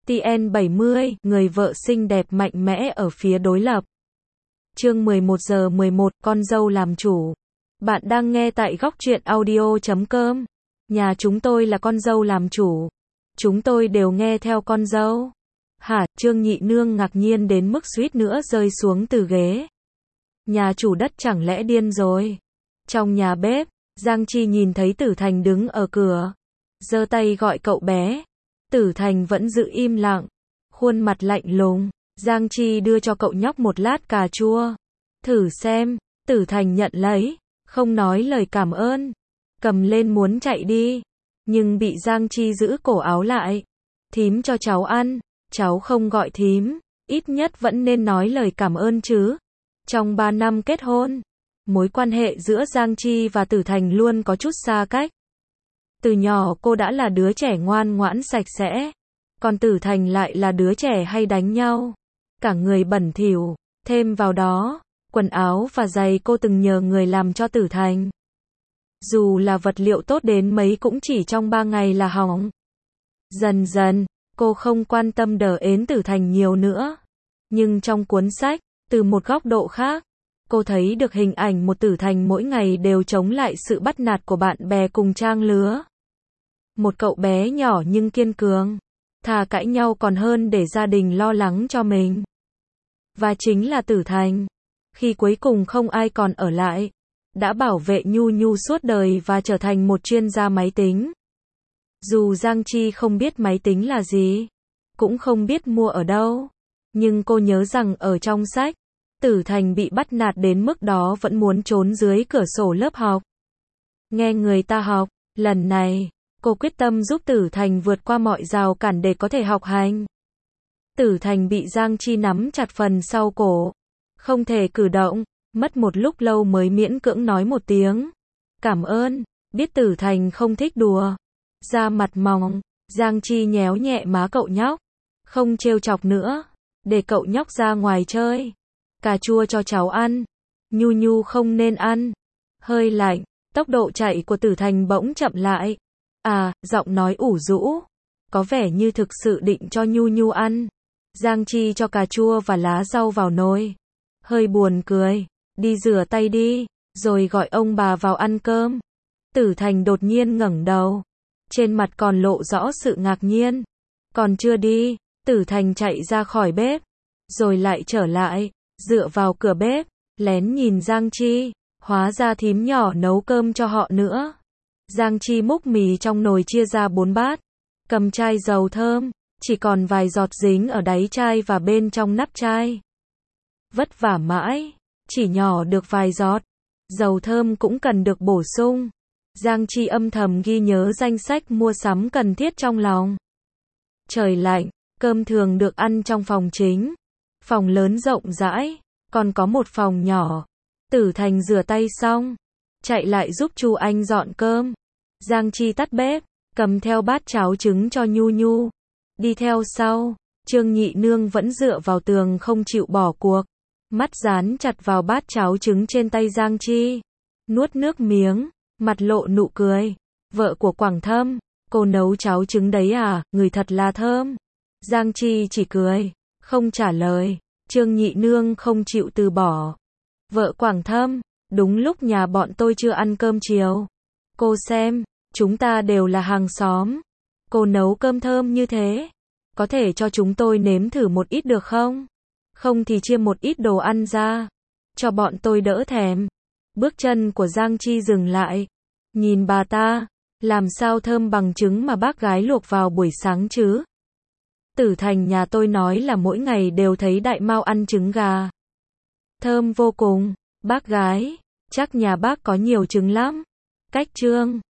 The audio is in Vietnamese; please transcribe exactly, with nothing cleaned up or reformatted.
tê en bảy mươi, người vợ xinh đẹp mạnh mẽ ở phía đối lập. Chương mười một giờ mười một, con dâu làm chủ. Bạn đang nghe tại góc truyện audio chấm com. Nhà chúng tôi là con dâu làm chủ. Chúng tôi đều nghe theo con dâu. Hả? Trương Nhị Nương ngạc nhiên đến mức suýt nữa rơi xuống từ ghế. Nhà chủ đất chẳng lẽ điên rồi? Trong nhà bếp, Giang Chi nhìn thấy Tử Thành đứng ở cửa, giơ tay gọi cậu bé. Tử Thành vẫn giữ im lặng, khuôn mặt lạnh lùng. Giang Chi đưa cho cậu nhóc một lát cà chua. Thử xem. Tử Thành nhận lấy, không nói lời cảm ơn, cầm lên muốn chạy đi, nhưng bị Giang Chi giữ cổ áo lại. Thím cho cháu ăn, cháu không gọi thím, ít nhất vẫn nên nói lời cảm ơn chứ. Trong ba năm kết hôn, mối quan hệ giữa Giang Chi và Tử Thành luôn có chút xa cách. Từ nhỏ cô đã là đứa trẻ ngoan ngoãn sạch sẽ, còn Tử Thành lại là đứa trẻ hay đánh nhau, cả người bẩn thỉu, thêm vào đó, quần áo và giày cô từng nhờ người làm cho Tử Thành. Dù là vật liệu tốt đến mấy cũng chỉ trong ba ngày là hỏng. Dần dần, cô không quan tâm đờ ến Tử Thành nhiều nữa. Nhưng trong cuốn sách, từ một góc độ khác, cô thấy được hình ảnh một Tử Thành mỗi ngày đều chống lại sự bắt nạt của bạn bè cùng trang lứa. Một cậu bé nhỏ nhưng kiên cường, thà cãi nhau còn hơn để gia đình lo lắng cho mình. Và chính là Tử Thành, khi cuối cùng không ai còn ở lại, đã bảo vệ Nhu Nhu suốt đời và trở thành một chuyên gia máy tính. Dù Giang Chi không biết máy tính là gì, cũng không biết mua ở đâu, nhưng cô nhớ rằng ở trong sách, Tử Thành bị bắt nạt đến mức đó vẫn muốn trốn dưới cửa sổ lớp học. Nghe người ta học, lần này, cô quyết tâm giúp Tử Thành vượt qua mọi rào cản để có thể học hành. Tử Thành bị Giang Chi nắm chặt phần sau cổ, không thể cử động, mất một lúc lâu mới miễn cưỡng nói một tiếng. Cảm ơn, biết Tử Thành không thích đùa. Da mặt mỏng, Giang Chi nhéo nhẹ má cậu nhóc. Không trêu chọc nữa, để cậu nhóc ra ngoài chơi. Cà chua cho cháu ăn. Nhu Nhu không nên ăn. Hơi lạnh, tốc độ chạy của Tử Thành bỗng chậm lại. À, giọng nói ủ rũ, có vẻ như thực sự định cho Nhu Nhu ăn. Giang Chi cho cà chua và lá rau vào nồi. Hơi buồn cười, đi rửa tay đi, rồi gọi ông bà vào ăn cơm. Tử Thành đột nhiên ngẩng đầu, trên mặt còn lộ rõ sự ngạc nhiên. Còn chưa đi, Tử Thành chạy ra khỏi bếp, rồi lại trở lại, dựa vào cửa bếp, lén nhìn Giang Chi, hóa ra thím nhỏ nấu cơm cho họ nữa. Giang Chi múc mì trong nồi chia ra bốn bát, cầm chai dầu thơm, chỉ còn vài giọt dính ở đáy chai và bên trong nắp chai. Vất vả mãi, chỉ nhỏ được vài giọt, dầu thơm cũng cần được bổ sung. Giang Chi âm thầm ghi nhớ danh sách mua sắm cần thiết trong lòng. Trời lạnh, cơm thường được ăn trong phòng chính. Phòng lớn rộng rãi, còn có một phòng nhỏ. Tử Thành rửa tay xong, chạy lại giúp Chu Anh dọn cơm. Giang Chi tắt bếp, cầm theo bát cháo trứng cho Nhu Nhu. Đi theo sau, Trương Nhị Nương vẫn dựa vào tường không chịu bỏ cuộc. Mắt dán chặt vào bát cháo trứng trên tay Giang Chi. Nuốt nước miếng, mặt lộ nụ cười. Vợ của Quảng Thâm, cô nấu cháo trứng đấy à, ngửi thật là thơm. Giang Chi chỉ cười, không trả lời. Trương Nhị Nương không chịu từ bỏ. Vợ Quảng Thâm, đúng lúc nhà bọn tôi chưa ăn cơm chiều. Cô xem, chúng ta đều là hàng xóm. Cô nấu cơm thơm như thế, có thể cho chúng tôi nếm thử một ít được không? Không thì chia một ít đồ ăn ra, cho bọn tôi đỡ thèm. Bước chân của Giang Chi dừng lại. Nhìn bà ta, làm sao thơm bằng trứng mà bác gái luộc vào buổi sáng chứ? Tử Thành nhà tôi nói là mỗi ngày đều thấy đại mao ăn trứng gà. Thơm vô cùng, bác gái, chắc nhà bác có nhiều trứng lắm. Cách Trương